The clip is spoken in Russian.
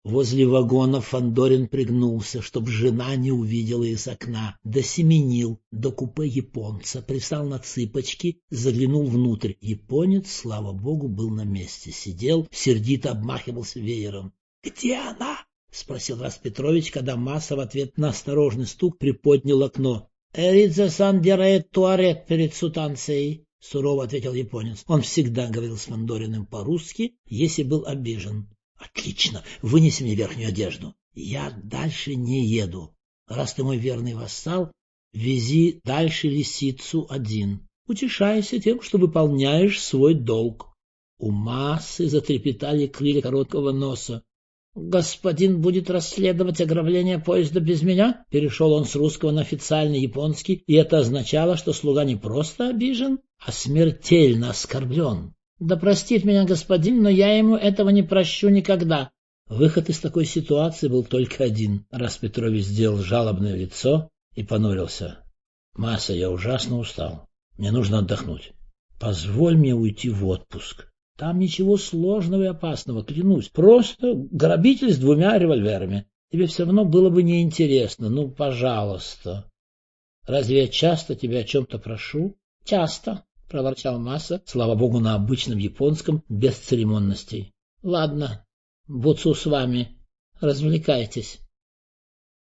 Возле вагона Фандорин пригнулся, чтоб жена не увидела из окна, досеменил до купе японца, пристал на цыпочки, заглянул внутрь. Японец, слава богу, был на месте, сидел, сердито обмахивался веером. — Где она? — спросил Распетрович, когда Маса в ответ на осторожный стук приподнял окно. — Эридзе-сан делает туалет перед сутанцией, — сурово ответил японец. Он всегда говорил с Фандориным по-русски, если был обижен. — Отлично, вынеси мне верхнюю одежду. Я дальше не еду. Раз ты мой верный вассал, вези дальше лисицу один. Утешайся тем, что выполняешь свой долг. У Массы затрепетали крылья короткого носа. — Господин будет расследовать ограбление поезда без меня? Перешел он с русского на официальный японский, и это означало, что слуга не просто обижен, а смертельно оскорблен. — Да простит меня господин, но я ему этого не прощу никогда. Выход из такой ситуации был только один. Распетрович сделал жалобное лицо и понурился. — Масса, я ужасно устал. Мне нужно отдохнуть. Позволь мне уйти в отпуск. Там ничего сложного и опасного, клянусь. Просто грабитель с 2 револьверами. Тебе все равно было бы неинтересно. Ну, пожалуйста. Разве я часто тебя о чем-то прошу? — Часто, — проворчал Масса, слава богу, на обычном японском, без церемонностей. — Ладно, буцу с вами. Развлекайтесь.